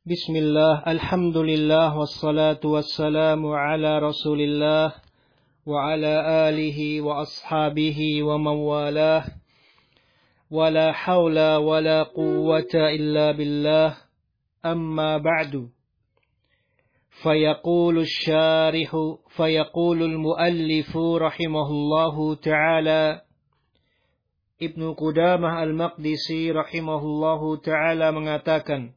Bismillah, alhamdulillah, wassalatu wassalamu ala rasulillah, wa ala alihi wa ashabihi wa mawalah, wa la hawla wa la quwwata illa billah, amma ba'du. Fayaqulu syarihu, fayaqulu al-muallifu rahimahullahu ta'ala, Ibnu Qudamah al-Maqdisi rahimahullahu ta'ala mengatakan,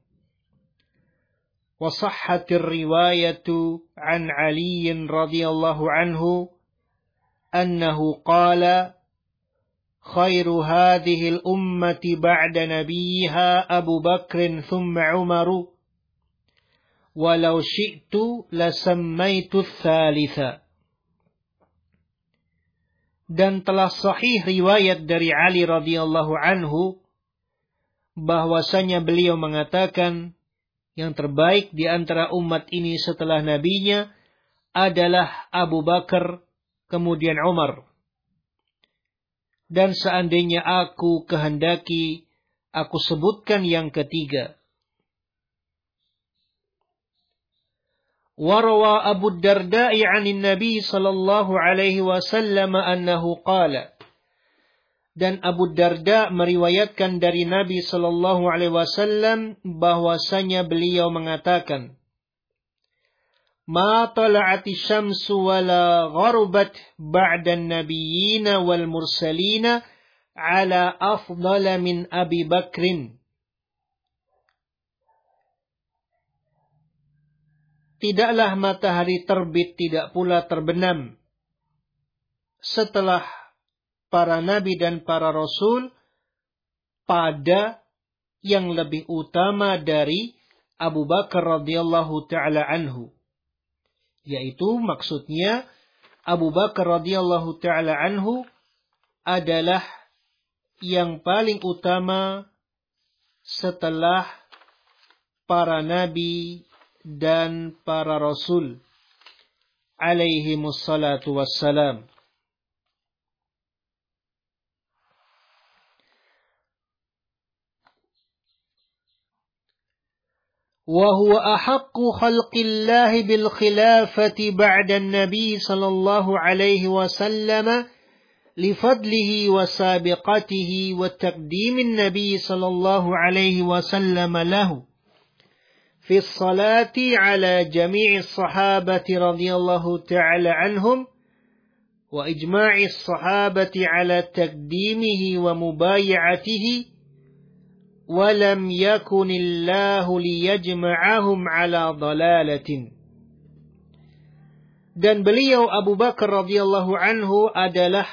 وصحت الرواية عن علي رضي الله عنه أنه قال خير هذه الأمة بعد نبيها أبو بكر ثم عمر ولو شئت لسميت الثالثة. Dan telah sahih riwayat dari Ali radhiyallahu anhu bahwasanya beliau mengatakan, yang terbaik di antara umat ini setelah nabinya adalah Abu Bakar, kemudian Umar. Dan seandainya aku kehendaki, aku sebutkan yang ketiga. Warawa Abu Darda'i 'anin Nabi sallallahu alaihi wasallam annahu qala. Dan Abu Darda meriwayatkan dari Nabi sallallahu alaihi wasallam bahwasanya beliau mengatakan, "Ma tala'ati syamsu wa la gharubat ba'da an-nabiyyin wal mursalin ala afdala min Abi Bakrin." Tidaklah matahari terbit, tidak pula terbenam setelah para nabi dan para rasul pada yang lebih utama dari Abu Bakar radhiyallahu ta'ala anhu. Yaitu maksudnya Abu Bakar radhiyallahu ta'ala anhu adalah yang paling utama setelah para nabi dan para rasul alaihimus salatu wassalam. وهو أحق خلق الله بالخلافة بعد النبي صلى الله عليه وسلم لفضله وسابقته وتقديم النبي صلى الله عليه وسلم له في الصلاة على جميع الصحابة رضي الله تعالى عنهم وإجماع الصحابة على تقديمه ومبايعته ولم يكن الله ليجمعهم على ضلالة. Dan beliau Abu Bakar radhiyallahu anhu adalah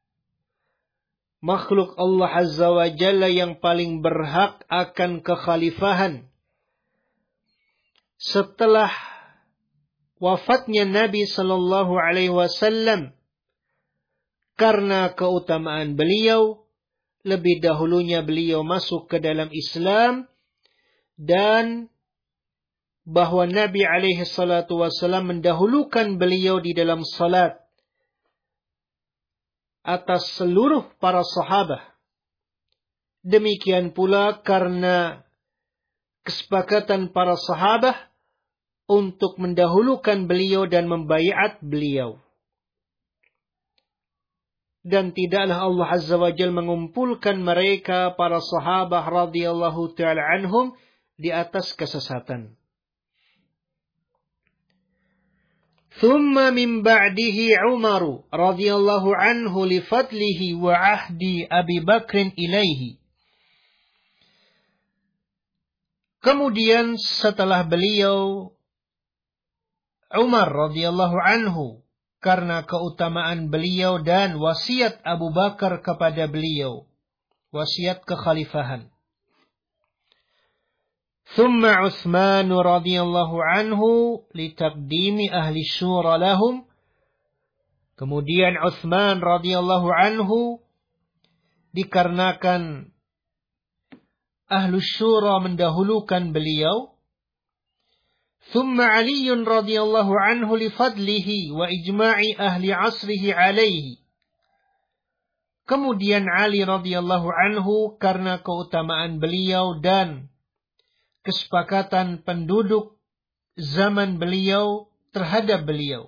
makhluk Allah Azza wa Jalla yang paling berhak akan kekhalifahan setelah wafatnya Nabi sallallahu alaihi wasallam, karena keutamaan beliau. Lebih dahulunya beliau masuk ke dalam Islam, dan bahwa Nabi alaihi salatu wassalam mendahulukan beliau di dalam salat atas seluruh para sahabat. Demikian pula karena kesepakatan para sahabat untuk mendahulukan beliau dan membaiat beliau. Dan tidaklah Allah Azza wa Jalla mengumpulkan mereka para sahabat radhiyallahu ta'ala anhum di atas kesesatan. Thumma min ba'dihi Umar radhiyallahu anhu li fadlihi wa ahdi Abi Bakr ilaihi. Kemudian setelah beliau Umar radhiyallahu anhu, karena keutamaan beliau dan wasiat Abu Bakar kepada beliau, wasiat kekhalifahan. Thumma Utsman radhiyallahu anhu litaqdimi ahli syura lahum. Kemudian Utsman radhiyallahu anhu dikarenakan ahli syura mendahulukan beliau. ثم علي رضي الله عنه لفضله وإجماع أهل عصره عليه. Kemudian Ali radhiyallahu anhu karena keutamaan beliau dan kesepakatan penduduk zaman beliau terhadap beliau.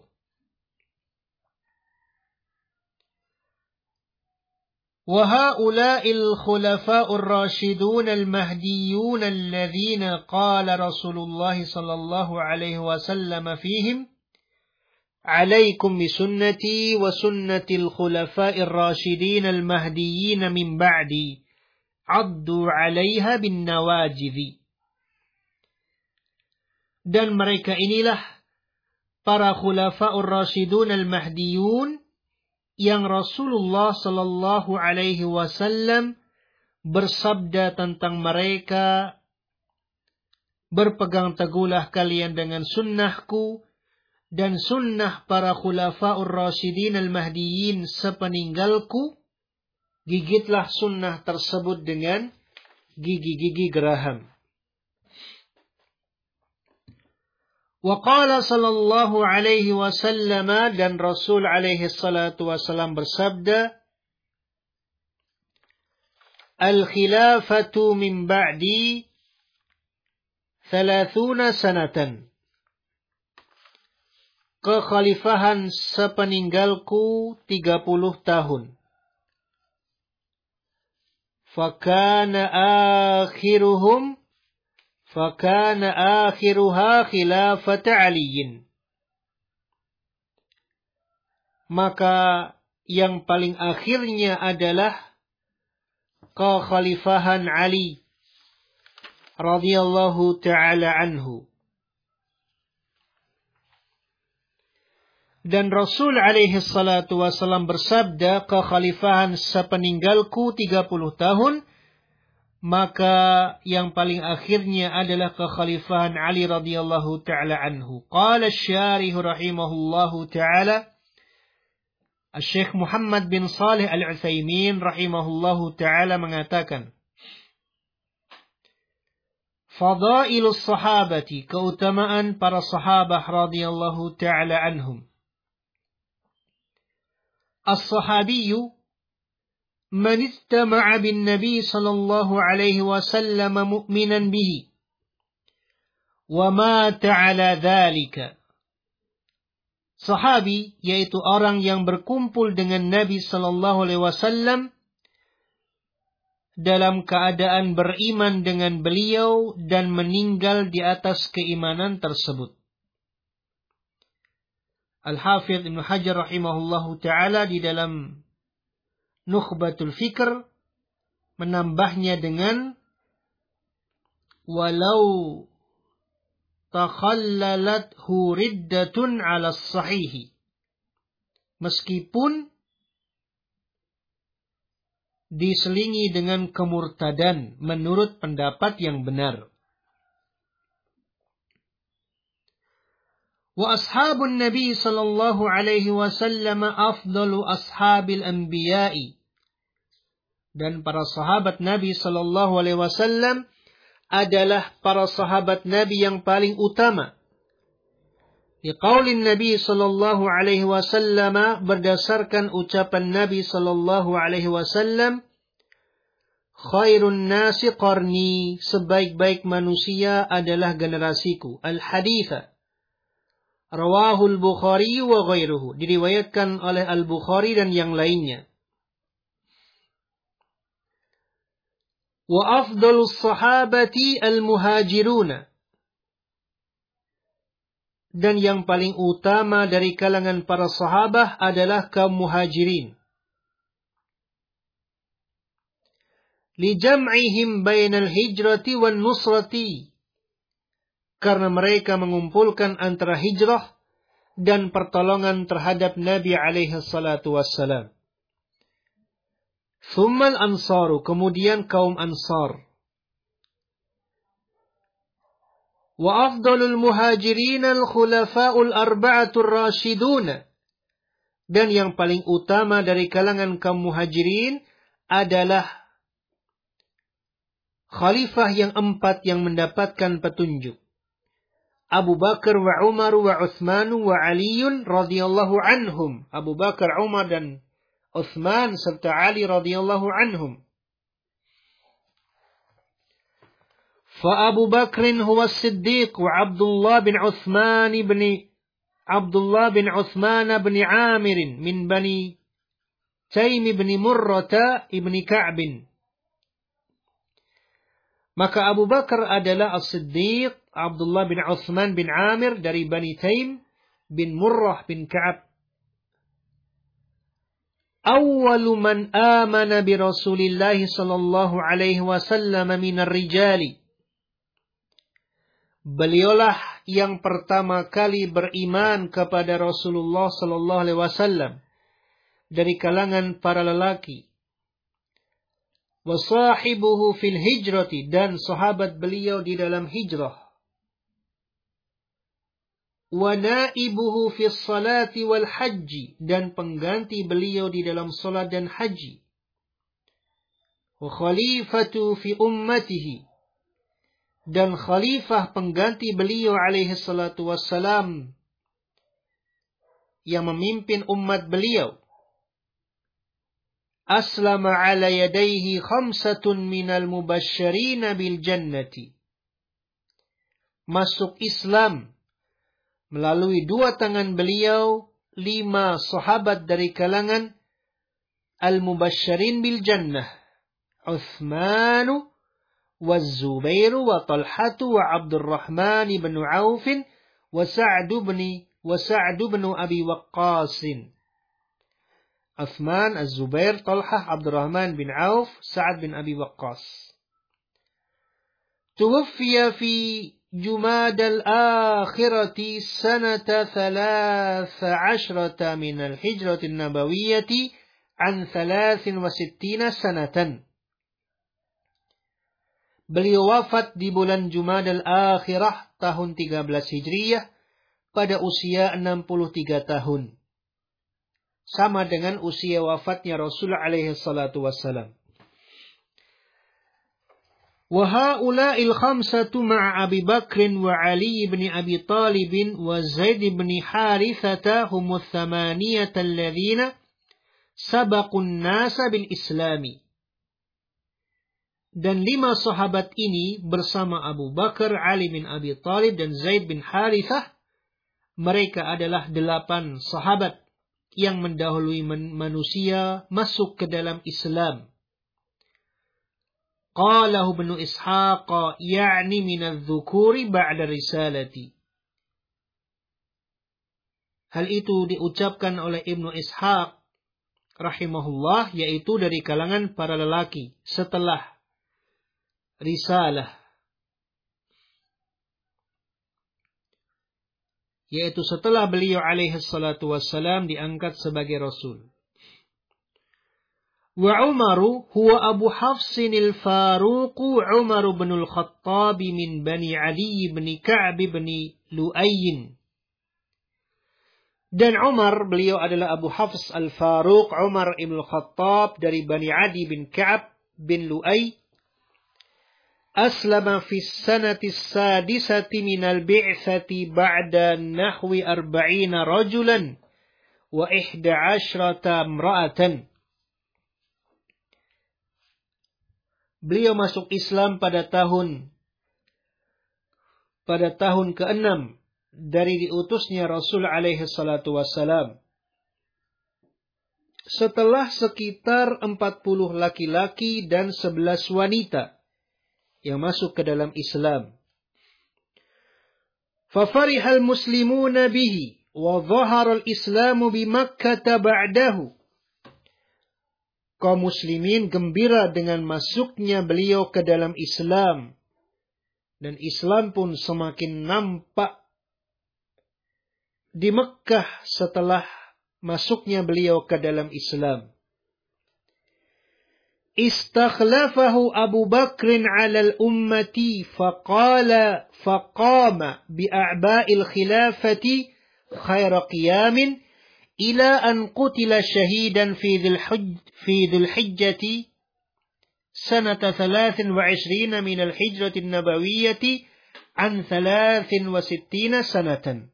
وَهَؤُلَاءِ الْخُلَفَاءُ الرَّاشِدُونَ الْمَهْدِيُّونَ الَّذِينَ قَالَ رَسُولُ اللَّهِ صَلَّى اللَّهُ عَلَيْهِ وَسَلَّمَ فِيهِمْ عَلَيْكُمْ بِسُنَّتِي وَسُنَّةِ الْخُلَفَاءِ الرَّاشِدِينَ الْمَهْدِيِّينَ مِنْ بَعْدِي عَضُّوا عَلَيْهَا بِالنَّوَاجِذِ. Dan mereka inilah para khulafa'ur rasyidun al-mahdiyun yang Rasulullah sallallahu alaihi wasallam bersabda tentang mereka, berpegang teguhlah kalian dengan sunnahku dan sunnah para khulafa'ur rasyidin al-mahdiyin sepeninggalku, gigitlah sunnah tersebut dengan gigi-gigi geraham. Wa qala sallallahu alaihi wasallam, dan Rasul alaihi salatu wasallam bersabda, al-khilafatu min ba'di 30 sanatan. Kekhalifahan sepeninggalku 30 tahun. Fakana akhiruha khilafat aliyin. Maka yang paling akhirnya adalah kekhalifahan Ali radhiyallahu ta'ala anhu. Dan Rasul alaihi salatu wasallam bersabda, kekhalifahan sepeninggalku 30 tahun, maka yang paling akhirnya adalah kekhalifahan Ali radhiyallahu ta'ala anhu. Qala asy-syarih rahimahullahu ta'ala, Syekh Muhammad bin Shalih Al-Utsaimin rahimahullahu ta'ala mengatakan, Fadailus sahabati, keutamaan para sahabah radhiyallahu ta'ala anhum. As-sahabiyyu man istama'a bin Nabi sallallahu alaihi wasallam mu'minan bihi wa mata 'ala dzalika. Sahabi yaitu orang yang berkumpul dengan Nabi sallallahu alaihi wasallam dalam keadaan beriman dengan beliau dan meninggal di atas keimanan tersebut. Al-Hafidz Ibnu Hajar rahimahullahu ta'ala di dalam Nukhbatul Fikr menambahnya dengan walau takhallalathu riddatun 'ala as-sahih, meskipun diselingi dengan kemurtadan menurut pendapat yang benar. Wa ashabun Nabi sallallahu alaihi wasallam afdalu ashabil anbiya'i. Dan para sahabat Nabi sallallahu alaihi wasallam adalah para sahabat Nabi yang paling utama. Liqaulin Nabi sallallahu alaihi wasallam, berdasarkan ucapan Nabi sallallahu alaihi wasallam, khairun nasi qarni, sebaik-baik manusia adalah generasiku. Al-haditha rawahul Bukhari wa ghairuhu, diriwayatkan oleh Al-Bukhari dan yang lainnya. Wa afdalus sahabati al-muhajiruna, dan yang paling utama dari kalangan para sahabah adalah kaum muhajirin. Li jam'ihim bainal hijrati wan nusrati, karena mereka mengumpulkan antara hijrah dan pertolongan terhadap Nabi alaihi salatu wassalam. Thummal ansaru, kemudian kaum Ansar. Wa afdalul muhajirin al-khulafa'ul arba'atur rasyidun, dan yang paling utama dari kalangan kaum muhajirin adalah khalifah yang 4 yang mendapatkan petunjuk. Abu Bakar wa Umar wa Uthman wa Aliyun radhiyallahu anhum. Abu Bakar, Umar dan Uthman serta Ali radhiyallahu anhum. Fa Abu Bakrin huwa Siddiq wa Abdullah bin Uthman bin Amir min Bani Taim bin Murrata ibn Ka'bin. Maka Abu Bakar adalah As-Siddiq, Abdullah bin Uthman bin Amir dari Bani Taim bin Murrah bin Ka'ab. Awwalu man amana bi Rasulillah sallallahu alaihi wasallam minar rijali. Beliaulah yang pertama kali beriman kepada Rasulullah sallallahu alaihi wasallam dari kalangan para lelaki. Wa sahibuhu fil hijrati, dan sahabat beliau di dalam hijrah. Wa naibuhu fis salati wal haji, dan pengganti beliau di dalam salat dan haji. Wa khalifatu fi ummatihi, dan khalifah pengganti beliau alaihi salatu wassalam yang memimpin umat beliau. Aslama ala yadayhi khamsatun minal mubashshirina bil jannati. Masuk Islam melalui dua tangan beliau 5 sahabat dari kalangan al-mubashshirin bil jannah. Uthmanu wa Zubairu wa Talhatu wa Abdurrahman bin Auf wa Sa'd bin Abi Waqqas. Uthman, Az-Zubair, Talhah, Abdurrahman bin Auf, Sa'd bin Abi Waqqas. Tuwaffiya fi Jumadal akhirati sanata 13 min al-hijrati an-nabawiyyati an 63 sanatan. Beliau wafat di bulan Jumadal akhirah tahun 13 Hijriyah pada usia 63 tahun. Sama dengan usia wafatnya Rasulullah alaihi salatu wassalam. Wa haula'il khamsatu ma'a Abi Bakrin wa Ali ibn Abi Talib wa Zaid ibn Harithata humus thamaniyata alladhina sabaqun nasa bil islami. Dan 5 sahabat ini bersama Abu Bakar, Ali bin Abi Talib dan Zaid bin Harithah, mereka adalah 8 sahabat yang mendahului manusia masuk ke dalam Islam. Qalahu Ibnu Ishaq, ya'ni min adh-dhukuri ba'da risalati. Hal itu diucapkan oleh Ibnu Ishaq rahimahullah, yaitu dari kalangan para lelaki setelah risalah, yaitu setelah beliau alaihi salatu wassalam diangkat sebagai Rasul. Wa Umaru huwa Abu Hafsin al-Faruq Umar bin al-Khattab min Bani Ali bin Ka'b bin Lu'ay. Dan Umar, beliau adalah Abu Hafs al-Faruq Umar ibn al-Khattab dari Bani Adi bin Ka'b bin Lu'ay. Aslama fi sanati sadisati minal bi'thati ba'da nahwi 40 rajulan wa 11 imra'atan. Beliau masuk Islam pada tahun ke-6 dari diutusnya Rasul alaihi salatu wassalam. Setelah sekitar 40 laki-laki dan 11 wanita yang masuk ke dalam Islam. Fafarihal muslimuna bihi wa dhahara al-islamu bi Makkah ba'dahu. Kaum muslimin gembira dengan masuknya beliau ke dalam Islam, dan Islam pun semakin nampak di Mekkah setelah masuknya beliau ke dalam Islam. Istakhlafahu Abu Bakrin 'ala al-ummati faqama bi'a'ba'il khilafati khaira qiyamin ila an qutila syahidan fi dhil hijjati sanata 23 min al-hijrati an-nabawiyyati an 63 sanatan.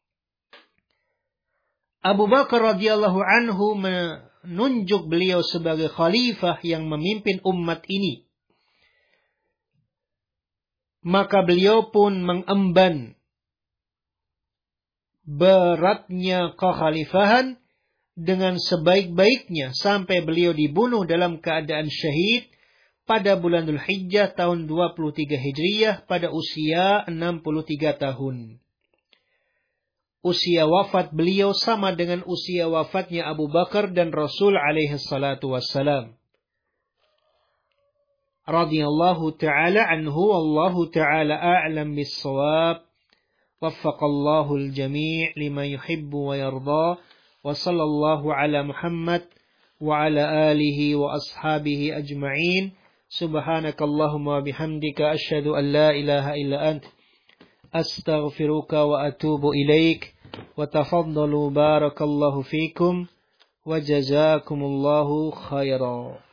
Abu Bakar radhiyallahu anhu menunjuk beliau sebagai khalifah yang memimpin umat ini Maka beliau pun mengemban beratnya kekhalifahan dengan sebaik-baiknya sampai beliau dibunuh dalam keadaan syahid pada bulan Dzulhijjah tahun 23 Hijriyah pada usia 63 tahun. Usia wafat beliau sama dengan usia wafatnya Abu Bakar dan Rasul alaihi salatu wassalam. Radhiyallahu ta'ala anhu wallahu ta'ala a'lam bis-shawab. Waffaqallahu al-jami' lima yuhibbu wa yarda. Wa sallallahu ala Muhammad wa ala alihi wa ashabihi ajma'in. Subhanakallahumma bihamdika asyhadu an la ilaha illa ant astaghfiruka wa atubu ilaik. Wa tafaddalu barakallahu fikum wa jazakumullahu khairan.